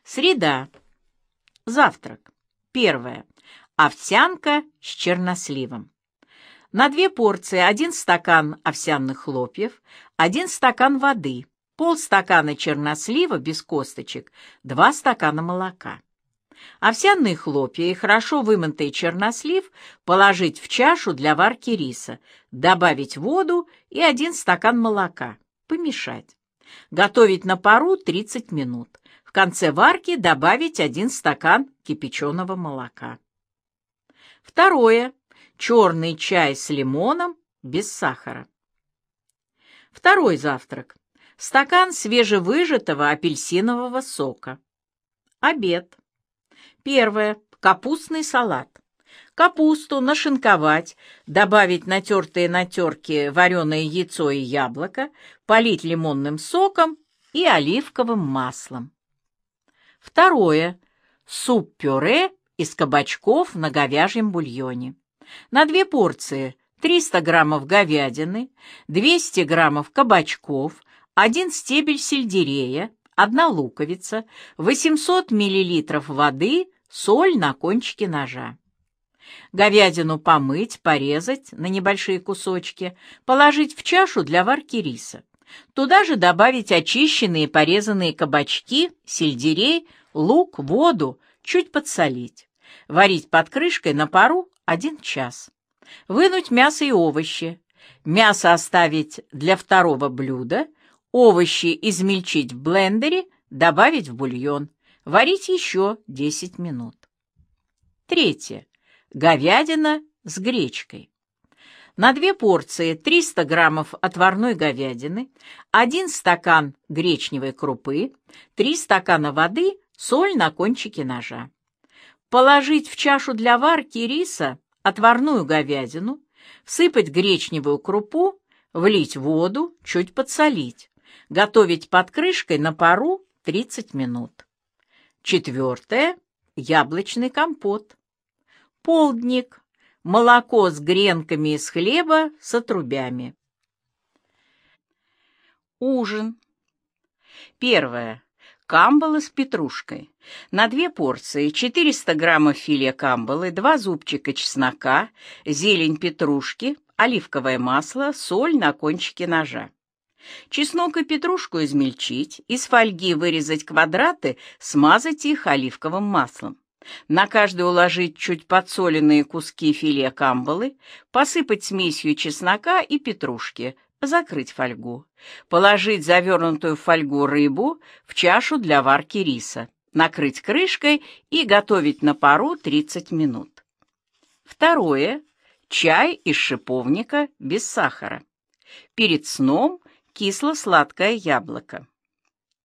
Среда. Завтрак. Первое. Овсянка с черносливом. На 2 порции 1 стакан овсяных хлопьев, 1 стакан воды, полстакана чернослива без косточек, 2 стакана молока. Овсяные хлопья и хорошо вымытый чернослив положить в чашу для варки риса, добавить воду и 1 стакан молока, помешать. Готовить на пару 30 минут. В конце варки добавить 1 стакан кипяченого молока. Второе. Черный чай с лимоном без сахара. Второй завтрак. Стакан свежевыжатого апельсинового сока. Обед. Первое. Капустный салат. Капусту нашинковать, добавить натертые на терке вареное яйцо и яблоко, полить лимонным соком и оливковым маслом. Второе. Суп-пюре из кабачков на говяжьем бульоне. На 2 порции 300 граммов говядины, 200 граммов кабачков, 1 стебель сельдерея, 1 луковица, 800 миллилитров воды, соль на кончике ножа. Говядину помыть, порезать на небольшие кусочки, положить в чашу для варки риса. Туда же добавить очищенные порезанные кабачки, сельдерей, лук, воду, чуть подсолить. Варить под крышкой на пару 1 час. Вынуть мясо и овощи. Мясо оставить для второго блюда. Овощи измельчить в блендере, добавить в бульон. Варить еще 10 минут. Третье. Говядина с гречкой. На 2 порции 300 граммов отварной говядины, 1 стакан гречневой крупы, 3 стакана воды, соль на кончике ножа. Положить в чашу для варки риса отварную говядину, всыпать гречневую крупу, влить воду, чуть подсолить. Готовить под крышкой на пару 30 минут. Четвертое. Яблочный компот. Полдник. Молоко с гренками из хлеба с отрубями. Ужин. Первое. Камбала с петрушкой. На 2 порции 400 граммов филе камбалы, 2 зубчика чеснока, зелень петрушки, оливковое масло, соль на кончике ножа. Чеснок и петрушку измельчить, из фольги вырезать квадраты, смазать их оливковым маслом. На каждый уложить чуть подсоленные куски филе камбалы, посыпать смесью чеснока и петрушки, закрыть фольгу. Положить завернутую в фольгу рыбу в чашу для варки риса, накрыть крышкой и готовить на пару 30 минут. Второе. Чай из шиповника без сахара. Перед сном кисло-сладкое яблоко.